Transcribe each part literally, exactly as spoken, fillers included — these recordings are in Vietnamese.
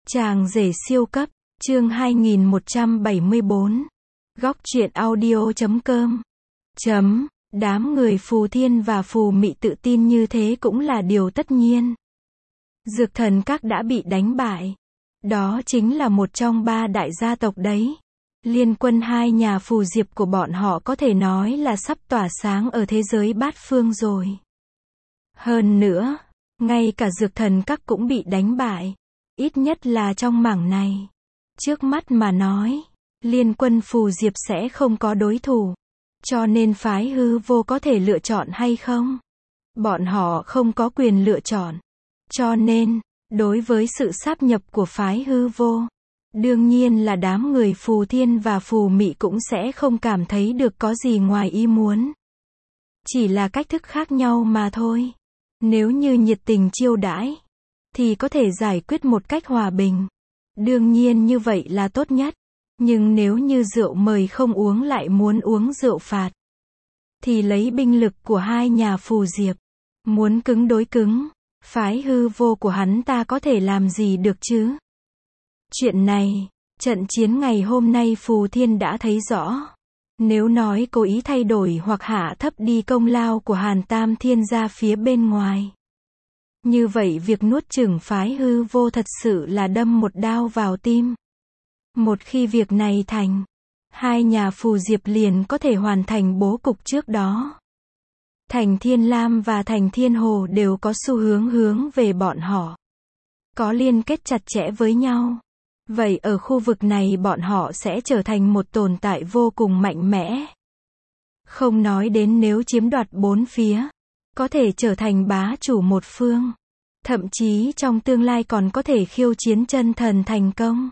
Chàng rể siêu cấp, chương hai nghìn một trăm bảy mươi bốn. Góc truyện audio chấm com. Chấm, đám người Phù Thiên và Phù Mị tự tin như thế cũng là điều tất nhiên. Dược thần các đã bị đánh bại. Đó chính là một trong ba đại gia tộc đấy. Liên quân hai nhà Phù Diệp của bọn họ có thể nói là sắp tỏa sáng ở thế giới bát phương rồi. Hơn nữa, ngay cả dược thần các cũng bị đánh bại. Ít nhất là trong mảng này. Trước mắt mà nói, liên quân Phù Diệp sẽ không có đối thủ. Cho nên phái hư vô có thể lựa chọn hay không? Bọn họ không có quyền lựa chọn. Cho nên, đối với sự sáp nhập của phái hư vô, đương nhiên là đám người Phù Thiên và Phù Mị cũng sẽ không cảm thấy được có gì ngoài ý muốn. Chỉ là cách thức khác nhau mà thôi. Nếu như nhiệt tình chiêu đãi, thì có thể giải quyết một cách hòa bình. Đương nhiên như vậy là tốt nhất. Nhưng nếu như rượu mời không uống lại muốn uống rượu phạt, thì lấy binh lực của hai nhà Phù Diệp, muốn cứng đối cứng, phái hư vô của hắn ta có thể làm gì được chứ? Chuyện này, trận chiến ngày hôm nay Phù Thiên đã thấy rõ. Nếu nói cố ý thay đổi hoặc hạ thấp đi công lao của Hàn Tam Thiên ra phía bên ngoài, như vậy việc nuốt chửng phái hư vô thật sự là đâm một đao vào tim. Một khi việc này thành, hai nhà Phù Diệp liền có thể hoàn thành bố cục trước đó. Thành Thiên Lam và Thành Thiên Hồ đều có xu hướng hướng về bọn họ. Có liên kết chặt chẽ với nhau. Vậy ở khu vực này bọn họ sẽ trở thành một tồn tại vô cùng mạnh mẽ. Không nói đến nếu chiếm đoạt bốn phía, có thể trở thành bá chủ một phương. Thậm chí trong tương lai còn có thể khiêu chiến chân thần thành công.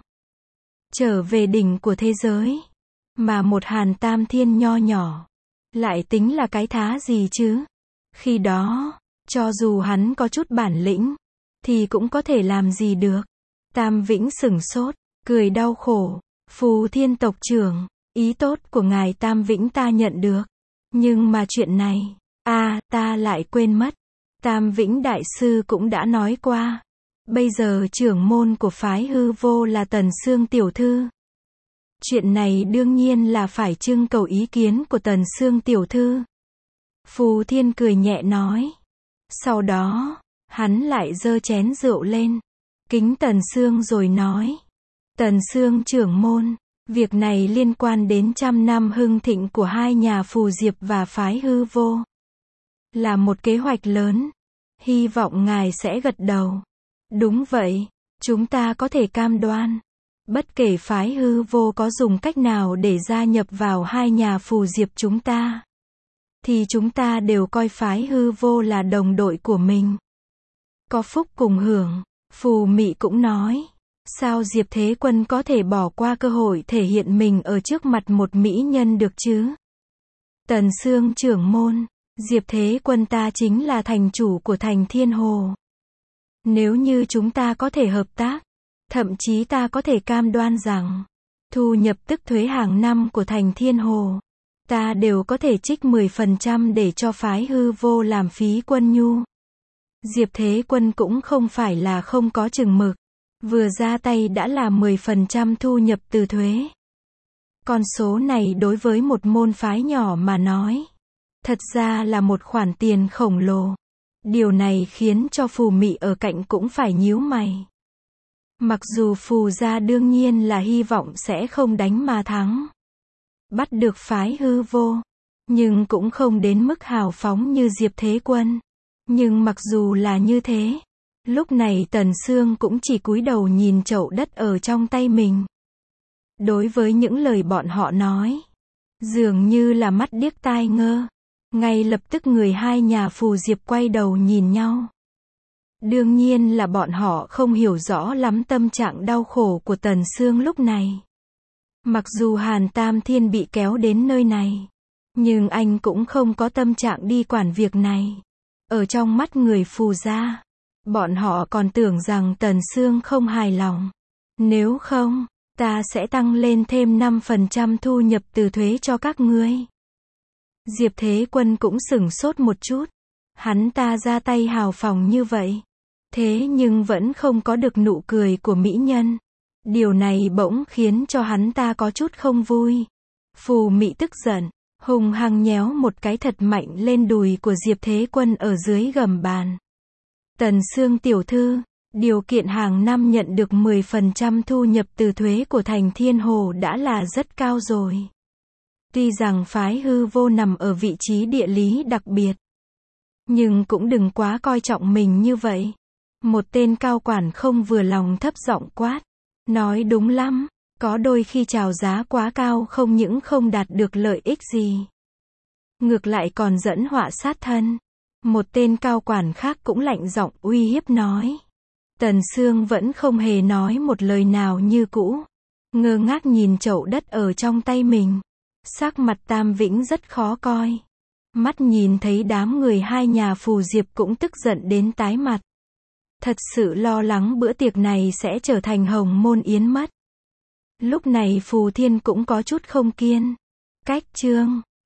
Trở về đỉnh của thế giới. Mà một Hàn Tam Thiên nho nhỏ, lại tính là cái thá gì chứ? Khi đó, cho dù hắn có chút bản lĩnh, thì cũng có thể làm gì được. Tam Vĩnh sửng sốt, cười đau khổ. Phù Thiên tộc trưởng, ý tốt của ngài Tam Vĩnh ta nhận được. Nhưng mà chuyện này, a à, ta lại quên mất. Tam Vĩnh đại sư cũng đã nói qua. Bây giờ trưởng môn của phái hư vô là Tần Sương tiểu thư. Chuyện này đương nhiên là phải trưng cầu ý kiến của Tần Sương tiểu thư. Phù Thiên cười nhẹ nói. Sau đó, hắn lại giơ chén rượu lên, kính Tần Sương rồi nói. Tần Sương trưởng môn, việc này liên quan đến trăm năm hưng thịnh của hai nhà Phù Diệp và phái hư vô. Là một kế hoạch lớn. Hy vọng ngài sẽ gật đầu. Đúng vậy, chúng ta có thể cam đoan. Bất kể phái hư vô có dùng cách nào để gia nhập vào hai nhà Phù Diệp chúng ta, thì chúng ta đều coi phái hư vô là đồng đội của mình. Có phúc cùng hưởng, Phù Mị cũng nói. Sao Diệp Thế Quân có thể bỏ qua cơ hội thể hiện mình ở trước mặt một mỹ nhân được chứ? Tần Sương trưởng môn, Diệp Thế Quân ta chính là thành chủ của thành Thiên Hồ. Nếu như chúng ta có thể hợp tác, thậm chí ta có thể cam đoan rằng, thu nhập tức thuế hàng năm của thành Thiên Hồ, ta đều có thể trích mười phần trăm để cho phái hư vô làm phí quân nhu. Diệp Thế Quân cũng không phải là không có chừng mực, vừa ra tay đã là mười phần trăm thu nhập từ thuế. Con số này đối với một môn phái nhỏ mà nói, thật ra là một khoản tiền khổng lồ. Điều này khiến cho Phù Mị ở cạnh cũng phải nhíu mày. Mặc dù Phù gia đương nhiên là hy vọng sẽ không đánh mà thắng, bắt được phái hư vô, nhưng cũng không đến mức hào phóng như Diệp Thế Quân. Nhưng mặc dù là như thế, lúc này Tần Sương cũng chỉ cúi đầu nhìn chậu đất ở trong tay mình. Đối với những lời bọn họ nói, dường như là mắt điếc tai ngơ. Ngay lập tức người hai nhà Phù Diệp quay đầu nhìn nhau. Đương nhiên là bọn họ không hiểu rõ lắm tâm trạng đau khổ của Tần Sương lúc này. Mặc dù Hàn Tam Thiên bị kéo đến nơi này, nhưng anh cũng không có tâm trạng đi quản việc này. Ở trong mắt người Phù gia, bọn họ còn tưởng rằng Tần Sương không hài lòng. Nếu không, ta sẽ tăng lên thêm năm phần trăm thu nhập từ thuế cho các ngươi. Diệp Thế Quân cũng sửng sốt một chút. Hắn ta ra tay hào phóng như vậy. Thế nhưng vẫn không có được nụ cười của mỹ nhân. Điều này bỗng khiến cho hắn ta có chút không vui. Phù Mị tức giận, hung hăng nhéo một cái thật mạnh lên đùi của Diệp Thế Quân ở dưới gầm bàn. Tần Sương tiểu thư, điều kiện hàng năm nhận được mười phần trăm thu nhập từ thuế của thành Thiên Hồ đã là rất cao rồi. Tuy rằng phái hư vô nằm ở vị trí địa lý đặc biệt, nhưng cũng đừng quá coi trọng mình như vậy. Một tên cao quản không vừa lòng thấp giọng quát. Nói đúng lắm, có đôi khi chào giá quá cao không những không đạt được lợi ích gì, ngược lại còn dẫn họa sát thân. Một tên cao quản khác cũng lạnh giọng uy hiếp nói. Tần Sương vẫn không hề nói một lời nào như cũ, ngơ ngác nhìn chậu đất ở trong tay mình. Sắc mặt Tam Vĩnh rất khó coi. Mắt nhìn thấy đám người hai nhà Phù Diệp cũng tức giận đến tái mặt. Thật sự lo lắng bữa tiệc này sẽ trở thành hồng môn yến mất. Lúc này Phù Thiên cũng có chút không kiên. Cách chương